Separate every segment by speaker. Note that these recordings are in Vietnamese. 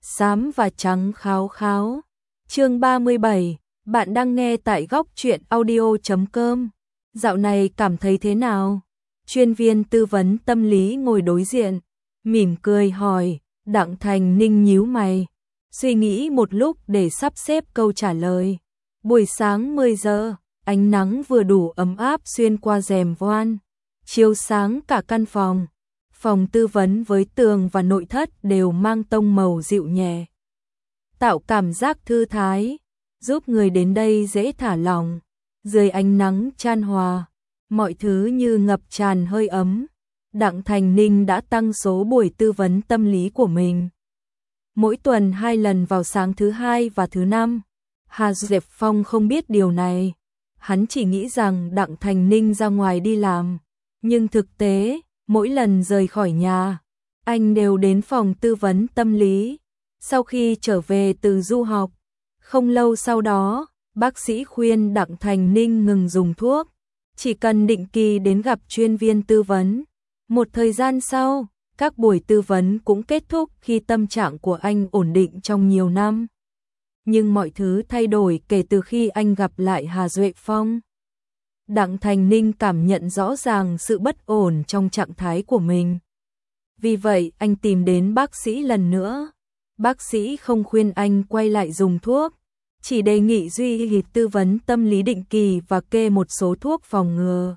Speaker 1: xám và trắng kháo kháo. Chương 37, bạn đang nghe tại góc truyện audio.com. Dạo này cảm thấy thế nào? Chuyên viên tư vấn tâm lý ngồi đối diện, mỉm cười hỏi. Đặng Thành Ninh nhíu mày, suy nghĩ một lúc để sắp xếp câu trả lời. Buổi sáng 10 giờ, ánh nắng vừa đủ ấm áp xuyên qua rèm voan, chiếu sáng cả căn phòng. Phòng tư vấn với tường và nội thất đều mang tông màu dịu nhẹ, tạo cảm giác thư thái, giúp người đến đây dễ thả lỏng. Dưới ánh nắng chan hòa, mọi thứ như ngập tràn hơi ấm. Đặng Thành Ninh đã tăng số buổi tư vấn tâm lý của mình. Mỗi tuần 2 lần vào sáng thứ Hai và thứ Năm. Hà Duệ Phong không biết điều này. Hắn chỉ nghĩ rằng Đặng Thành Ninh ra ngoài đi làm. Nhưng thực tế, mỗi lần rời khỏi nhà, anh đều đến phòng tư vấn tâm lý. Sau khi trở về từ du học, không lâu sau đó, bác sĩ khuyên Đặng Thành Ninh ngừng dùng thuốc, chỉ cần định kỳ đến gặp chuyên viên tư vấn. Một thời gian sau, các buổi tư vấn cũng kết thúc khi tâm trạng của anh ổn định trong nhiều năm. Nhưng mọi thứ thay đổi kể từ khi anh gặp lại Hà Duệ Phong. Đặng Thành Ninh cảm nhận rõ ràng sự bất ổn trong trạng thái của mình. Vì vậy anh tìm đến bác sĩ lần nữa. Bác sĩ không khuyên anh quay lại dùng thuốc, chỉ đề nghị duy trì tư vấn tâm lý định kỳ và kê một số thuốc phòng ngừa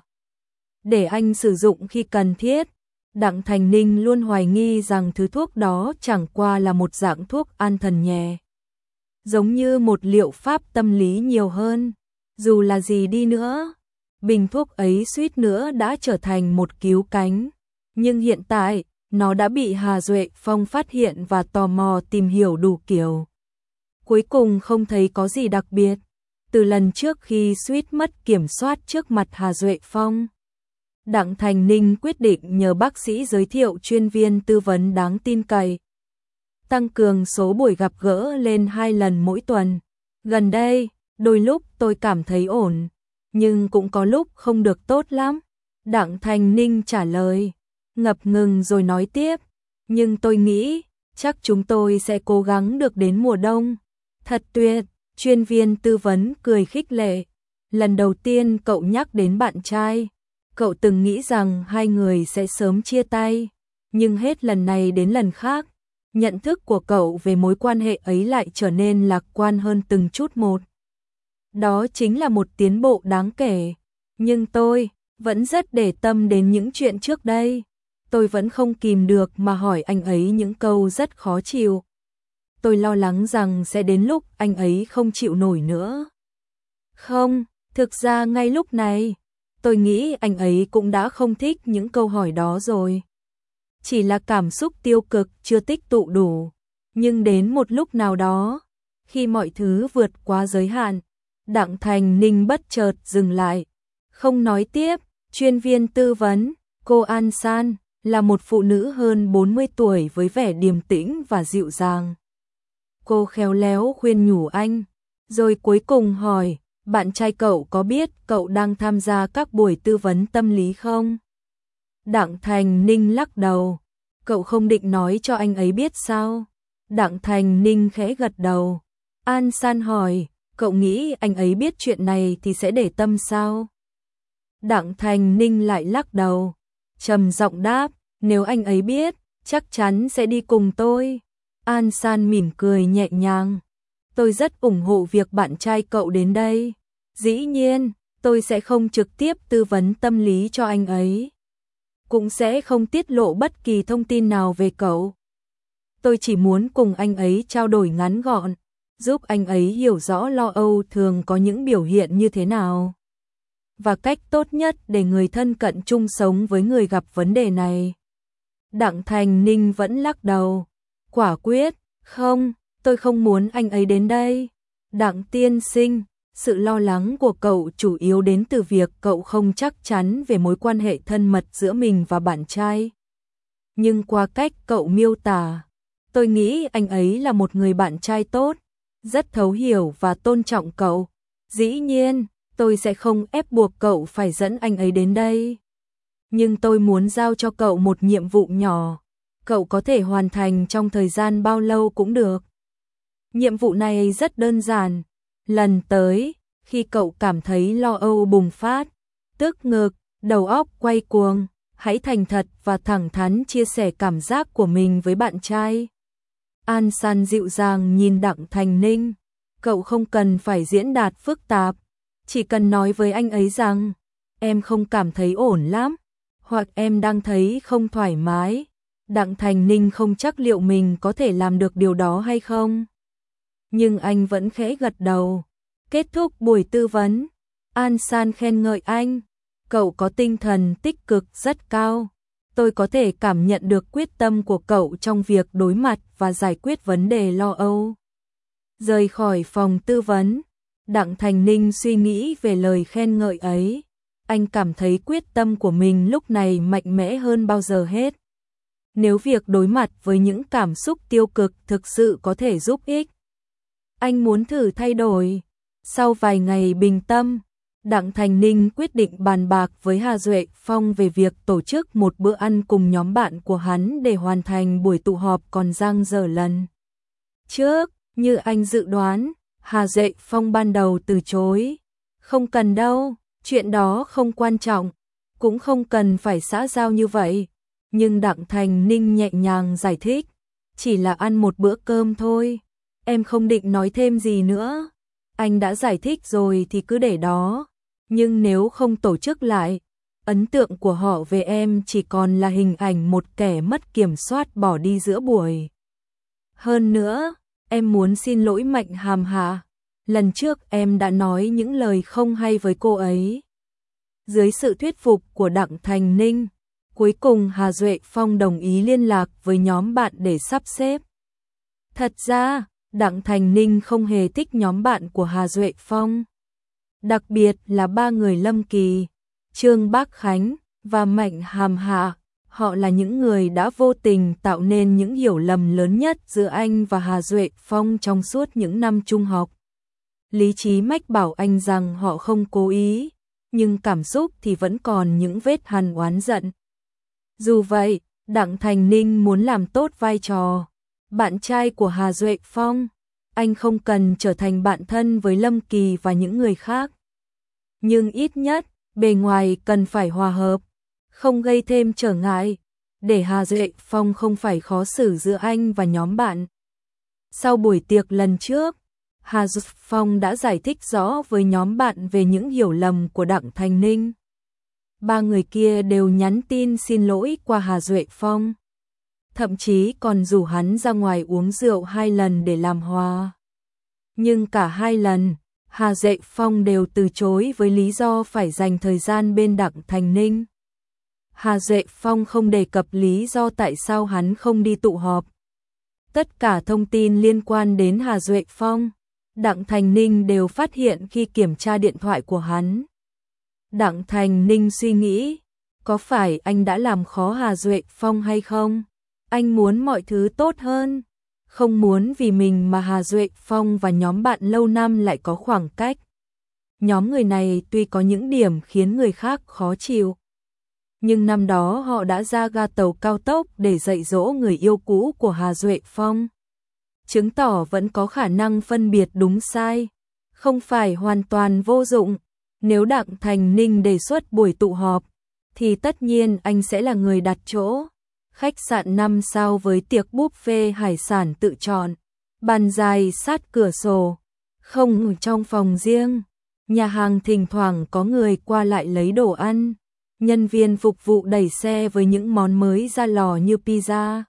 Speaker 1: để anh sử dụng khi cần thiết. Đặng Thành Ninh luôn hoài nghi rằng thứ thuốc đó chẳng qua là một dạng thuốc an thần nhẹ, giống như một liệu pháp tâm lý nhiều hơn. Dù là gì đi nữa, bình thuốc ấy suýt nữa đã trở thành một cứu cánh. Nhưng hiện tại, nó đã bị Hà Duệ Phong phát hiện và tò mò tìm hiểu đủ kiểu. Cuối cùng không thấy có gì đặc biệt. Từ lần trước khi suýt mất kiểm soát trước mặt Hà Duệ Phong, Đặng Thành Ninh quyết định nhờ bác sĩ giới thiệu chuyên viên tư vấn đáng tin cậy, tăng cường số buổi gặp gỡ lên 2 lần mỗi tuần. Gần đây, đôi lúc tôi cảm thấy ổn, nhưng cũng có lúc không được tốt lắm. Đặng Thành Ninh trả lời, ngập ngừng rồi nói tiếp. Nhưng tôi nghĩ, chắc chúng tôi sẽ cố gắng được đến mùa đông. Thật tuyệt, chuyên viên tư vấn cười khích lệ. Lần đầu tiên cậu nhắc đến bạn trai, cậu từng nghĩ rằng hai người sẽ sớm chia tay. Nhưng hết lần này đến lần khác, nhận thức của cậu về mối quan hệ ấy lại trở nên lạc quan hơn từng chút một. Đó chính là một tiến bộ đáng kể. Nhưng tôi vẫn rất để tâm đến những chuyện trước đây. Tôi vẫn không kìm được mà hỏi anh ấy những câu rất khó chịu. Tôi lo lắng rằng sẽ đến lúc anh ấy không chịu nổi nữa. Không, thực ra ngay lúc này, tôi nghĩ anh ấy cũng đã không thích những câu hỏi đó rồi. Chỉ là cảm xúc tiêu cực chưa tích tụ đủ. Nhưng đến một lúc nào đó, khi mọi thứ vượt quá giới hạn, Đặng Thành Ninh bất chợt dừng lại. Không nói tiếp, chuyên viên tư vấn, cô An San, là một phụ nữ hơn 40 tuổi với vẻ điềm tĩnh và dịu dàng. Cô khéo léo khuyên nhủ anh, rồi cuối cùng hỏi, bạn trai cậu có biết cậu đang tham gia các buổi tư vấn tâm lý không? Đặng Thành Ninh lắc đầu, cậu không định nói cho anh ấy biết sao? Đặng Thành Ninh khẽ gật đầu. An San hỏi, cậu nghĩ anh ấy biết chuyện này thì sẽ để tâm sao? Đặng Thành Ninh lại lắc đầu, trầm giọng đáp, nếu anh ấy biết, chắc chắn sẽ đi cùng tôi. An San mỉm cười nhẹ nhàng, tôi rất ủng hộ việc bạn trai cậu đến đây. Dĩ nhiên, tôi sẽ không trực tiếp tư vấn tâm lý cho anh ấy, cũng sẽ không tiết lộ bất kỳ thông tin nào về cậu. Tôi chỉ muốn cùng anh ấy trao đổi ngắn gọn, giúp anh ấy hiểu rõ lo âu thường có những biểu hiện như thế nào, và cách tốt nhất để người thân cận chung sống với người gặp vấn đề này. Đặng Thành Ninh vẫn lắc đầu, quả quyết, không, tôi không muốn anh ấy đến đây. Đặng tiên sinh, sự lo lắng của cậu chủ yếu đến từ việc cậu không chắc chắn về mối quan hệ thân mật giữa mình và bạn trai. Nhưng qua cách cậu miêu tả, tôi nghĩ anh ấy là một người bạn trai tốt, rất thấu hiểu và tôn trọng cậu. Dĩ nhiên, tôi sẽ không ép buộc cậu phải dẫn anh ấy đến đây. Nhưng tôi muốn giao cho cậu một nhiệm vụ nhỏ. cậu có thể hoàn thành trong thời gian bao lâu cũng được. Nhiệm vụ này rất đơn giản. Lần tới, khi cậu cảm thấy lo âu bùng phát, tức ngực, đầu óc quay cuồng, hãy thành thật và thẳng thắn chia sẻ cảm giác của mình với bạn trai. An San dịu dàng nhìn Đặng Thành Ninh. Cậu không cần phải diễn đạt phức tạp, chỉ cần nói với anh ấy rằng em không cảm thấy ổn lắm, hoặc em đang thấy không thoải mái. Đặng Thành Ninh không chắc liệu mình có thể làm được điều đó hay không. Nhưng anh vẫn khẽ gật đầu. Kết thúc buổi tư vấn, An San khen ngợi anh. Cậu có tinh thần tích cực rất cao. Tôi có thể cảm nhận được quyết tâm của cậu trong việc đối mặt và giải quyết vấn đề lo âu. Rời khỏi phòng tư vấn, Đặng Thành Ninh suy nghĩ về lời khen ngợi ấy. Anh cảm thấy quyết tâm của mình lúc này mạnh mẽ hơn bao giờ hết. Nếu việc đối mặt với những cảm xúc tiêu cực thực sự có thể giúp ích, anh muốn thử thay đổi. Sau vài ngày bình tâm, Đặng Thành Ninh quyết định bàn bạc với Hà Duệ Phong về việc tổ chức một bữa ăn cùng nhóm bạn của hắn để hoàn thành buổi tụ họp còn dang dở lần trước. Như anh dự đoán, Hà Duệ Phong ban đầu từ chối. Không cần đâu, chuyện đó không quan trọng, cũng không cần phải xã giao như vậy. Nhưng Đặng Thành Ninh nhẹ nhàng giải thích, chỉ là ăn một bữa cơm thôi, em không định nói thêm gì nữa. Anh đã giải thích rồi thì cứ để đó, nhưng nếu không tổ chức lại, ấn tượng của họ về em chỉ còn là hình ảnh một kẻ mất kiểm soát bỏ đi giữa buổi. Hơn nữa, em muốn xin lỗi Mạnh Hàm Hạ, lần trước em đã nói những lời không hay với cô ấy. Dưới sự thuyết phục của Đặng Thành Ninh, cuối cùng Hà Duệ Phong đồng ý liên lạc với nhóm bạn để sắp xếp. Thật ra, Đặng Thành Ninh không hề thích nhóm bạn của Hà Duệ Phong. Đặc biệt là ba người Lâm Kỳ, Trương Bác Khánh và Mạnh Hàm Hạ. Họ là những người đã vô tình tạo nên những hiểu lầm lớn nhất giữa anh và Hà Duệ Phong trong suốt những năm trung học. Lý trí mách bảo anh rằng họ không cố ý, nhưng cảm xúc thì vẫn còn những vết hằn oán giận. Dù vậy, Đặng Thành Ninh muốn làm tốt vai trò bạn trai của Hà Duệ Phong. Anh không cần trở thành bạn thân với Lâm Kỳ và những người khác. Nhưng ít nhất, bề ngoài cần phải hòa hợp, không gây thêm trở ngại, để Hà Duệ Phong không phải khó xử giữa anh và nhóm bạn. Sau buổi tiệc lần trước, Hà Duệ Phong đã giải thích rõ với nhóm bạn về những hiểu lầm của Đặng Thành Ninh. Ba người kia đều nhắn tin xin lỗi qua Hà Duệ Phong. Thậm chí còn rủ hắn ra ngoài uống rượu 2 lần để làm hòa. Nhưng cả 2 lần, Hà Duệ Phong đều từ chối với lý do phải dành thời gian bên Đặng Thành Ninh. Hà Duệ Phong không đề cập lý do tại sao hắn không đi tụ họp. Tất cả thông tin liên quan đến Hà Duệ Phong, Đặng Thành Ninh đều phát hiện khi kiểm tra điện thoại của hắn. Đặng Thành Ninh suy nghĩ, có phải anh đã làm khó Hà Duệ Phong hay không? Anh muốn mọi thứ tốt hơn, không muốn vì mình mà Hà Duệ Phong và nhóm bạn lâu năm lại có khoảng cách. Nhóm người này tuy có những điểm khiến người khác khó chịu, nhưng năm đó họ đã ra ga tàu cao tốc để dạy dỗ người yêu cũ của Hà Duệ Phong, chứng tỏ vẫn có khả năng phân biệt đúng sai, không phải hoàn toàn vô dụng. Nếu Đặng Thành Ninh đề xuất buổi tụ họp, thì tất nhiên anh sẽ là người đặt chỗ. Khách sạn 5 sao với tiệc buffet hải sản tự chọn, bàn dài sát cửa sổ, không ở trong phòng riêng. Nhà hàng thỉnh thoảng có người qua lại lấy đồ ăn. Nhân viên phục vụ đẩy xe với những món mới ra lò như pizza,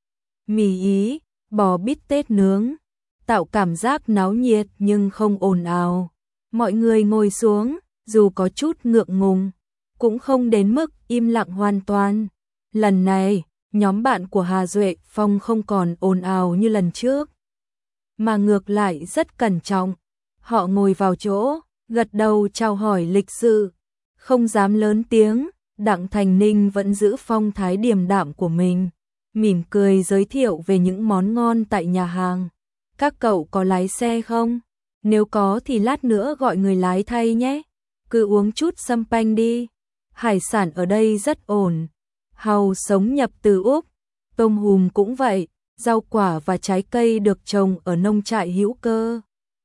Speaker 1: mì Ý, bò bít tết nướng, tạo cảm giác náo nhiệt nhưng không ồn ào. Mọi người ngồi xuống, dù có chút ngượng ngùng, cũng không đến mức im lặng hoàn toàn. Lần này, nhóm bạn của Hà Duệ Phong không còn ồn ào như lần trước, mà ngược lại rất cẩn trọng. Họ ngồi vào chỗ, gật đầu chào hỏi lịch sự, không dám lớn tiếng. Đặng Thành Ninh vẫn giữ phong thái điềm đạm của mình, mỉm cười giới thiệu về những món ngon tại nhà hàng. Các cậu có lái xe không? Nếu có thì lát nữa gọi người lái thay nhé. Cứ uống chút sâm panh đi. Hải sản ở đây rất ổn. Hàu sống nhập từ Úc, tôm hùm cũng vậy, rau quả và trái cây được trồng ở nông trại hữu cơ.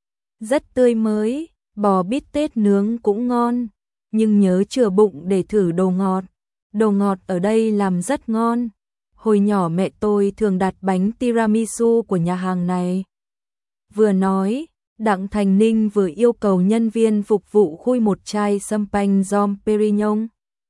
Speaker 1: Rất tươi mới, bò bít tết nướng cũng ngon, nhưng nhớ chừa bụng để thử đồ ngọt. Đồ ngọt ở đây làm rất ngon. Hồi nhỏ mẹ tôi thường đặt bánh tiramisu của nhà hàng này. Vừa nói, Đặng Thành Ninh vừa yêu cầu nhân viên phục vụ khui một chai champagne Dom Perignon.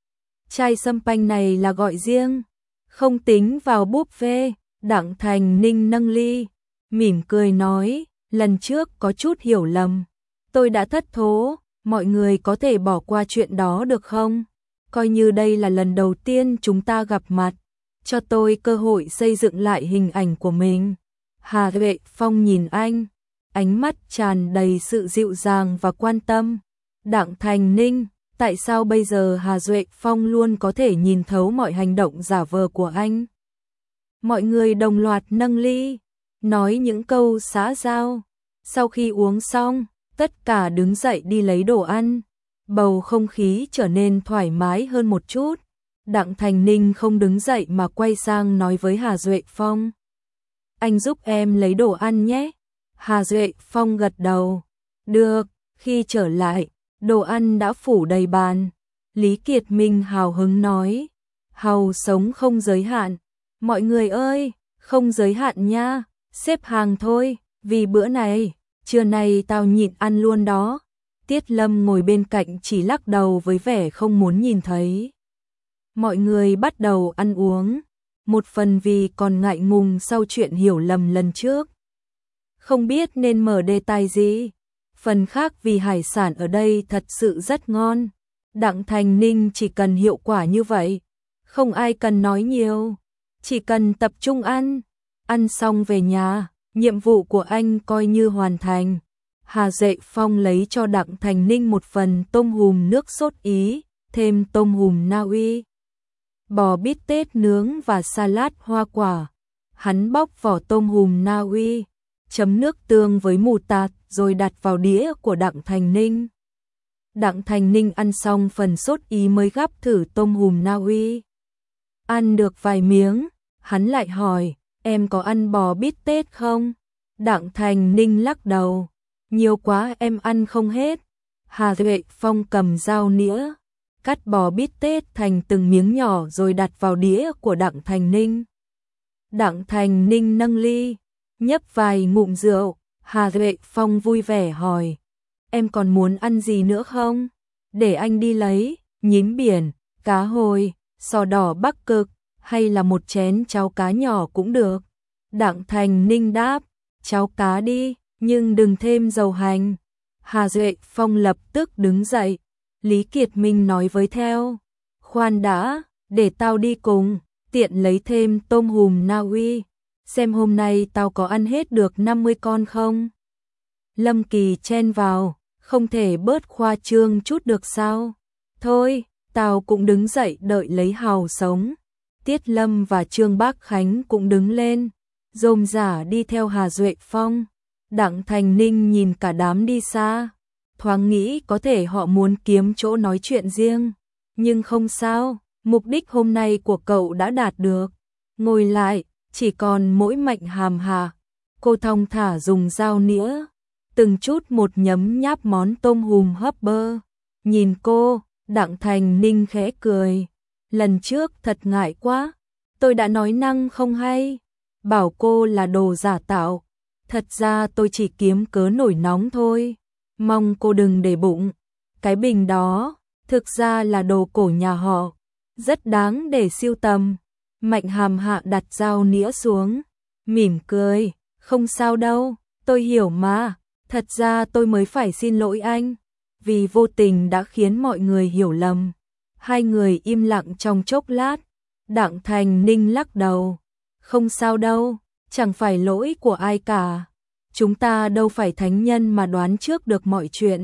Speaker 1: Chai champagne này là gọi riêng, không tính vào buffet. Đặng Thành Ninh nâng ly, mỉm cười nói, lần trước có chút hiểu lầm. Tôi đã thất thố, mọi người có thể bỏ qua chuyện đó được không? Coi như đây là lần đầu tiên chúng ta gặp mặt, cho tôi cơ hội xây dựng lại hình ảnh của mình. Hà Duệ Phong nhìn anh, ánh mắt tràn đầy sự dịu dàng và quan tâm. Đặng Thành Ninh, tại sao bây giờ Hà Duệ Phong luôn có thể nhìn thấu mọi hành động giả vờ của anh? Mọi người đồng loạt nâng ly, nói những câu xã giao. Sau khi uống xong, tất cả đứng dậy đi lấy đồ ăn. Bầu không khí trở nên thoải mái hơn một chút. Đặng Thành Ninh không đứng dậy mà quay sang nói với Hà Duệ Phong. Anh giúp em lấy đồ ăn nhé. Hà Duệ Phong gật đầu. Được, khi trở lại, đồ ăn đã phủ đầy bàn. Lý Kiệt Minh hào hứng nói. Hàu sống không giới hạn. Mọi người ơi, không giới hạn nha, xếp hàng thôi, vì bữa này, trưa nay tao nhịn ăn luôn đó. Tiết Lâm ngồi bên cạnh chỉ lắc đầu với vẻ không muốn nhìn thấy. Mọi người bắt đầu ăn uống, một phần vì còn ngại ngùng sau chuyện hiểu lầm lần trước. Không biết nên mở đề tài gì, phần khác vì hải sản ở đây thật sự rất ngon. Đặng Thành Ninh chỉ cần hiệu quả như vậy, không ai cần nói nhiều. Chỉ cần tập trung ăn, ăn xong về nhà, nhiệm vụ của anh coi như hoàn thành. Hà Duệ Phong lấy cho Đặng Thành Ninh một phần tôm hùm nước sốt Ý, thêm tôm hùm Na Uy, bò bít tết nướng và salad hoa quả. Hắn bóc vỏ tôm hùm Na Uy, chấm nước tương với mù tạt rồi đặt vào đĩa của Đặng Thành Ninh. Đặng Thành Ninh ăn xong phần sốt Ý mới gắp thử tôm hùm Na Uy. Ăn được vài miếng, hắn lại hỏi, em có ăn bò bít tết không? Đặng Thành Ninh lắc đầu, nhiều quá em ăn không hết. Hà Duệ Phong cầm dao nĩa, cắt bò bít tết thành từng miếng nhỏ rồi đặt vào đĩa của Đặng Thành Ninh. Đặng Thành Ninh nâng ly, nhấp vài ngụm rượu. Hà Duệ Phong vui vẻ hỏi, em còn muốn ăn gì nữa không? Để anh đi lấy, nhím biển, cá hồi, sò đỏ Bắc Cực, hay là một chén cháo cá nhỏ cũng được. Đặng Thành Ninh đáp, cháo cá đi, nhưng đừng thêm dầu hành. Hà Duệ Phong lập tức đứng dậy. Lý Kiệt Minh nói với theo, khoan đã, để tao đi cùng, tiện lấy thêm tôm hùm Na Uy, xem hôm nay tao có ăn hết được 50 con không? Lâm Kỳ chen vào, không thể bớt khoa trương chút được sao? Thôi, tao cũng đứng dậy đợi lấy hàu sống. Tiết Lâm và Trương Bác Khánh cũng đứng lên, rôm rả đi theo Hà Duệ Phong. Đặng Thành Ninh nhìn cả đám đi xa, thoáng nghĩ có thể họ muốn kiếm chỗ nói chuyện riêng, nhưng không sao, mục đích hôm nay của cậu đã đạt được. Ngồi lại, chỉ còn mỗi Mạnh Hàm Hà. Cô thong thả dùng dao nĩa, từng chút một nhấm nháp món tôm hùm hấp bơ. Nhìn cô, Đặng Thành Ninh khẽ cười. Lần trước thật ngại quá, tôi đã nói năng không hay, bảo cô là đồ giả tạo. Thật ra tôi chỉ kiếm cớ nổi nóng thôi, mong cô đừng để bụng. Cái bình đó, thực ra là đồ cổ nhà họ, rất đáng để sưu tầm. Mạnh Hàm Hạ đặt dao nĩa xuống, mỉm cười, không sao đâu, tôi hiểu mà, thật ra tôi mới phải xin lỗi anh, vì vô tình đã khiến mọi người hiểu lầm. Hai người im lặng trong chốc lát, Đặng Thành Ninh lắc đầu, không sao đâu, chẳng phải lỗi của ai cả, chúng ta đâu phải thánh nhân mà đoán trước được mọi chuyện.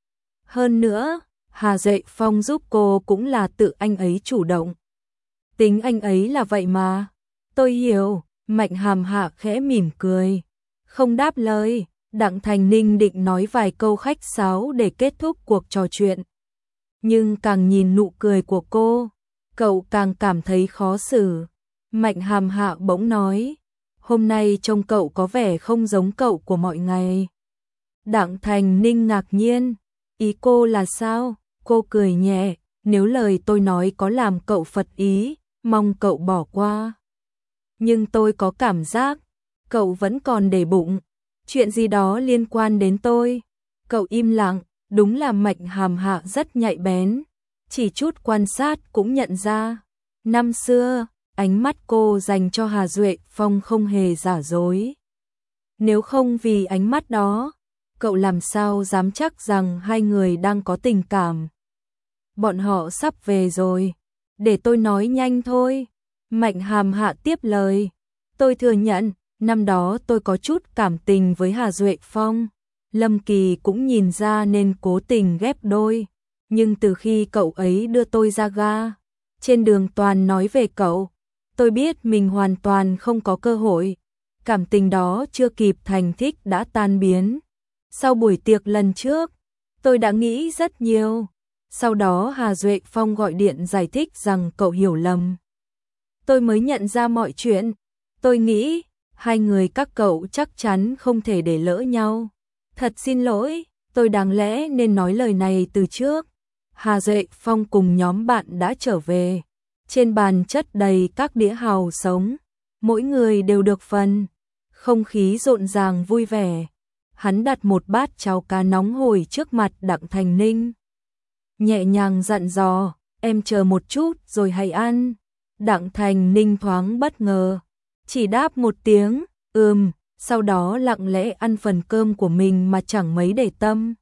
Speaker 1: Hơn nữa, Hà Duệ Phong giúp cô cũng là tự anh ấy chủ động. Tính anh ấy là vậy mà. Tôi hiểu, Mạnh Hàm Hạ khẽ mỉm cười, không đáp lời. Đặng Thành Ninh định nói vài câu khách sáo để kết thúc cuộc trò chuyện, nhưng càng nhìn nụ cười của cô, cậu càng cảm thấy khó xử. Mạnh Hàm Hạ bỗng nói, hôm nay trông cậu có vẻ không giống cậu của mọi ngày. Đặng Thành Ninh ngạc nhiên, ý cô là sao? Cô cười nhẹ, nếu lời tôi nói có làm cậu phật ý, mong cậu bỏ qua. Nhưng tôi có cảm giác, cậu vẫn còn để bụng, chuyện gì đó liên quan đến tôi. Cậu im lặng, đúng là Mạnh Hàm Hạ rất nhạy bén, chỉ chút quan sát cũng nhận ra. Năm xưa, ánh mắt cô dành cho Hà Duệ Phong không hề giả dối. Nếu không vì ánh mắt đó, cậu làm sao dám chắc rằng hai người đang có tình cảm. Bọn họ sắp về rồi, để tôi nói nhanh thôi. Mạnh Hàm Hạ tiếp lời, tôi thừa nhận, năm đó tôi có chút cảm tình với Hà Duệ Phong. Lâm Kỳ cũng nhìn ra nên cố tình ghép đôi. Nhưng từ khi cậu ấy đưa tôi ra ga, trên đường toàn nói về cậu, tôi biết mình hoàn toàn không có cơ hội. Cảm tình đó chưa kịp thành thích đã tan biến. Sau buổi tiệc lần trước, tôi đã nghĩ rất nhiều. Sau đó Hà Duệ Phong gọi điện giải thích rằng cậu hiểu lầm. Tôi mới nhận ra mọi chuyện. Tôi nghĩ, hai người các cậu chắc chắn không thể để lỡ nhau. Thật xin lỗi, tôi đáng lẽ nên nói lời này từ trước. Hà Duệ Phong cùng nhóm bạn đã trở về. Trên bàn chất đầy các đĩa hàu sống. Mỗi người đều được phần. Không khí rộn ràng vui vẻ. Hắn đặt một bát cháo cá nóng hổi trước mặt Đặng Thành Ninh. Nhẹ nhàng dặn dò, em chờ một chút rồi hãy ăn. Đặng Thành Ninh thoáng bất ngờ. Chỉ đáp một tiếng, sau đó lặng lẽ ăn phần cơm của mình mà chẳng mấy để tâm.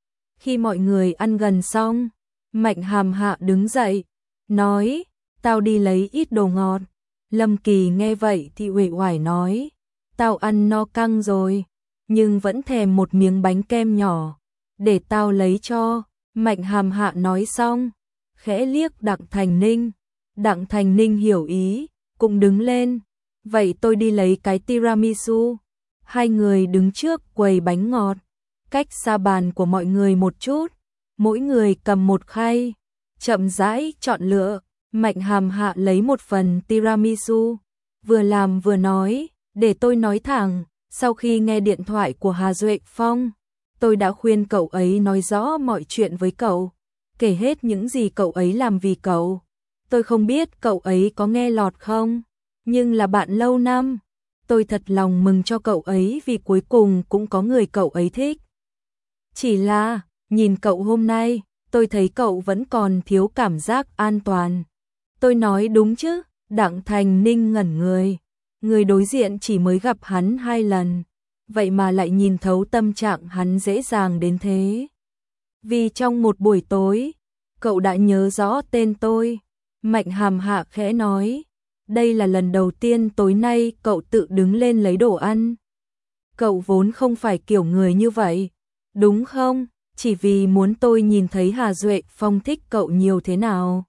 Speaker 1: Khi mọi người ăn gần xong, Mạnh Hàm Hạ đứng dậy, nói, tao đi lấy ít đồ ngọt. Lâm Kỳ nghe vậy thì uể oải nói, tao ăn no căng rồi, nhưng vẫn thèm một miếng bánh kem nhỏ, để tao lấy cho. Mạnh Hàm Hạ nói xong, khẽ liếc Đặng Thành Ninh. Đặng Thành Ninh hiểu ý, cũng đứng lên, vậy tôi đi lấy cái tiramisu. Hai người đứng trước quầy bánh ngọt, cách xa bàn của mọi người một chút, mỗi người cầm một khay, chậm rãi chọn lựa. Mạnh Hàm Hạ lấy một phần tiramisu, vừa làm vừa nói, để tôi nói thẳng, sau khi nghe điện thoại của Hà Duệ Phong, tôi đã khuyên cậu ấy nói rõ mọi chuyện với cậu, kể hết những gì cậu ấy làm vì cậu. Tôi không biết cậu ấy có nghe lọt không, nhưng là bạn lâu năm. Tôi thật lòng mừng cho cậu ấy vì cuối cùng cũng có người cậu ấy thích. Chỉ là, nhìn cậu hôm nay, tôi thấy cậu vẫn còn thiếu cảm giác an toàn. Tôi nói đúng chứ? Đặng Thành Ninh ngẩn người. Người đối diện chỉ mới gặp hắn 2 lần, vậy mà lại nhìn thấu tâm trạng hắn dễ dàng đến thế. Vì trong một buổi tối, cậu đã nhớ rõ tên tôi. Mạnh Hàm Hạ khẽ nói, đây là lần đầu tiên tối nay cậu tự đứng lên lấy đồ ăn. Cậu vốn không phải kiểu người như vậy, đúng không? Chỉ vì muốn tôi nhìn thấy Hà Duệ Phong thích cậu nhiều thế nào.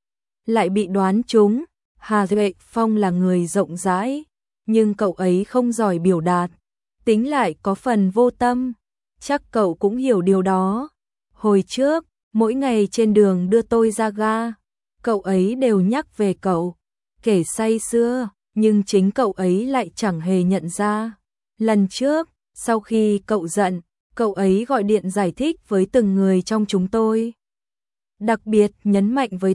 Speaker 1: Lại bị đoán trúng. Hà Duệ Phong là người rộng rãi, nhưng cậu ấy không giỏi biểu đạt, tính lại có phần vô tâm. Chắc cậu cũng hiểu điều đó. Hồi trước, mỗi ngày trên đường đưa tôi ra ga, cậu ấy đều nhắc về cậu, kể say xưa, nhưng chính cậu ấy lại chẳng hề nhận ra. Lần trước, sau khi cậu giận, cậu ấy gọi điện giải thích với từng người trong chúng tôi. Đặc biệt nhấn mạnh với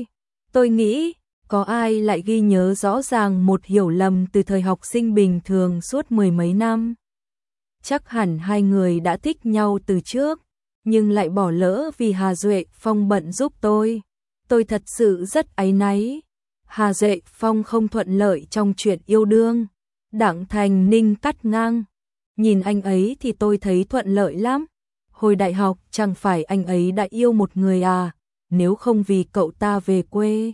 Speaker 1: tôi nghĩ, có ai lại ghi nhớ rõ ràng một hiểu lầm từ thời học sinh bình thường suốt 10 mấy năm. Chắc hẳn hai người đã thích nhau từ trước, nhưng lại bỏ lỡ vì Hà Duệ Phong bận giúp tôi. Tôi thật sự rất áy náy. Hà Duệ Phong không thuận lợi trong chuyện yêu đương. Đặng Thành Ninh cắt ngang. Nhìn anh ấy thì tôi thấy thuận lợi lắm. Hồi đại học chẳng phải anh ấy đã yêu một người à, nếu không vì cậu ta về quê.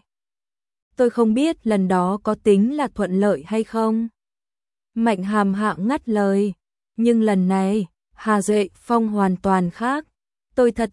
Speaker 1: Tôi không biết lần đó có tính là thuận lợi hay không. Mạnh Hàm Hạ ngắt lời. Nhưng lần này, Hà Duệ Phong hoàn toàn khác. Tôi thật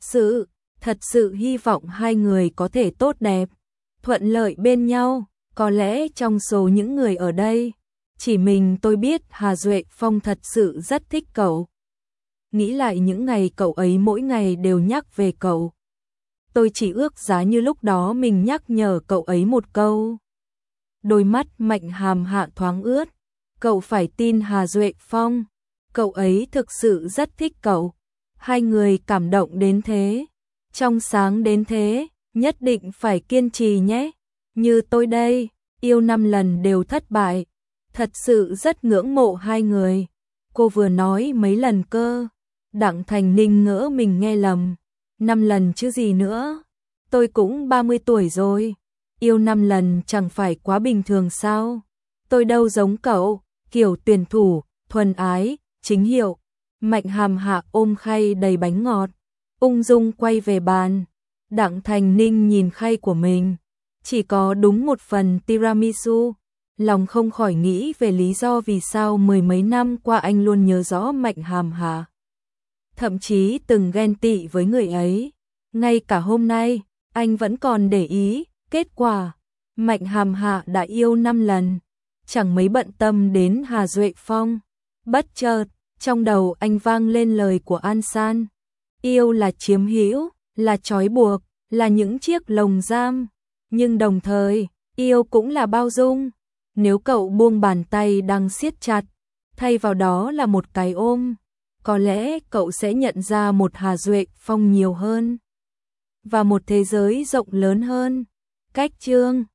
Speaker 1: sự hy vọng hai người có thể tốt đẹp, thuận lợi bên nhau. Có lẽ trong số những người ở đây, chỉ mình tôi biết Hà Duệ Phong thật sự rất thích cậu. Nghĩ lại những ngày cậu ấy mỗi ngày đều nhắc về cậu. Tôi chỉ ước giá như lúc đó mình nhắc nhở cậu ấy một câu. đôi mắt Mạnh Hàm Hạ thoáng ướt. Cậu phải tin Hà Duệ Phong, cậu ấy thực sự rất thích cậu. Hai người cảm động đến thế, trong sáng đến thế, nhất định phải kiên trì nhé. Như tôi đây, yêu 5 lần đều thất bại, thật sự rất ngưỡng mộ hai người. Cô vừa nói mấy lần cơ? Đặng Thành Ninh ngỡ mình nghe lầm. 5 lần chứ gì nữa, tôi cũng 30 tuổi rồi. Yêu 5 lần chẳng phải quá bình thường sao? Tôi đâu giống cậu, kiểu tuyển thủ, thuần ái, chính hiệu. Mạnh Hàm Hạ ôm khay đầy bánh ngọt, ung dung quay về bàn. Đặng Thành Ninh nhìn khay của mình, chỉ có đúng một phần tiramisu. Lòng không khỏi nghĩ về lý do vì sao mười mấy năm qua anh luôn nhớ rõ Mạnh Hàm Hạ. Thậm chí từng ghen tị với người ấy. Ngay cả hôm nay, anh vẫn còn để ý. Kết quả, Mạnh Hàm Hạ đã yêu 5 lần, chẳng mấy bận tâm đến Hà Duệ Phong. Bất chợt, trong đầu anh vang lên lời của An San. Yêu là chiếm hữu, là trói buộc, là những chiếc lồng giam. Nhưng đồng thời, yêu cũng là bao dung. Nếu cậu buông bàn tay đang siết chặt, thay vào đó là một cái ôm, có lẽ cậu sẽ nhận ra một Hà Duệ Phong nhiều hơn. Và một thế giới rộng lớn hơn. Cách chương